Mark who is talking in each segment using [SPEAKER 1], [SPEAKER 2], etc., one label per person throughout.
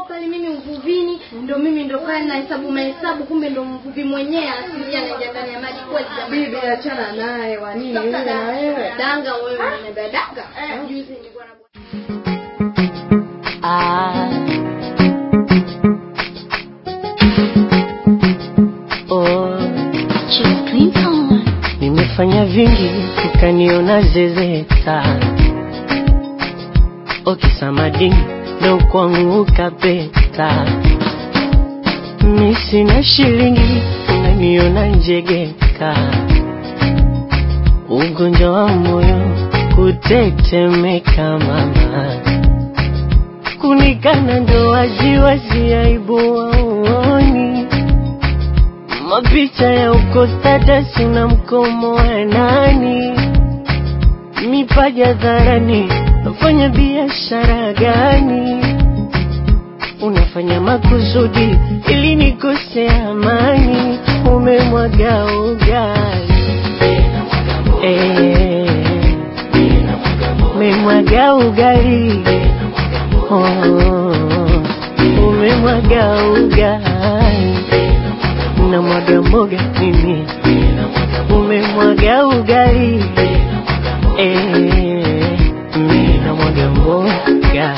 [SPEAKER 1] pale mimi uvuvini, ndo mimi ndo pale na mahesabu kumbe ndo mvuvi mwenyewe asilia anaingia ndani ya maji kweli jamani.
[SPEAKER 2] Bibi achana naye wa nini yule na wewe?
[SPEAKER 1] Danga wewe unaniambia danga. Juzi nilikuwa na
[SPEAKER 3] nimefanya vingi ukaniona zezeta. Okisamadini ndo kwangu ukapeta. Mimi sina shilingi unaniona njegeka. Ugonjwa wa moyo kutetemeka mama. Kunikana ndo waziwazi aibu waoni. Mapicha ya uko status na mkomo wa nani. Mipaja dharani nafanya biashara gani. Unafanya makusudi ili nikose amani. Umemwaga ugali umemwaga ugali umemwaga ugali na mwaga mboga mimi. Umemwaga ugali mimi na mwaga mboga.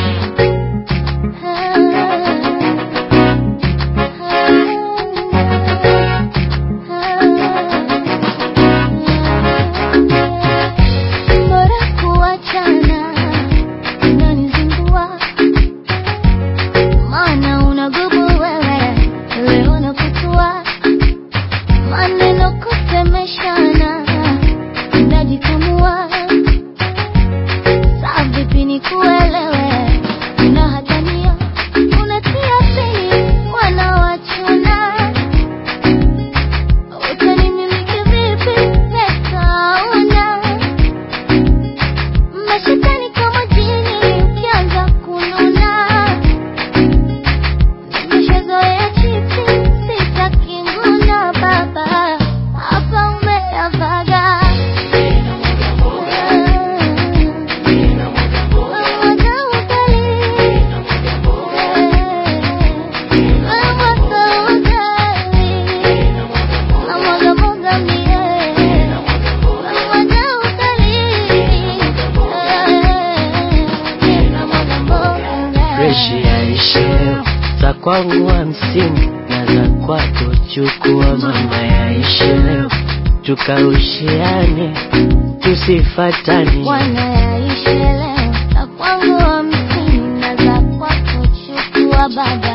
[SPEAKER 3] Za kwangu 50 na za kwako chukua mama yaishe leo. Tukaushiane tusifatane.
[SPEAKER 4] Wana yaishe leo. Za kwangu 50 na za kwako chukua baba.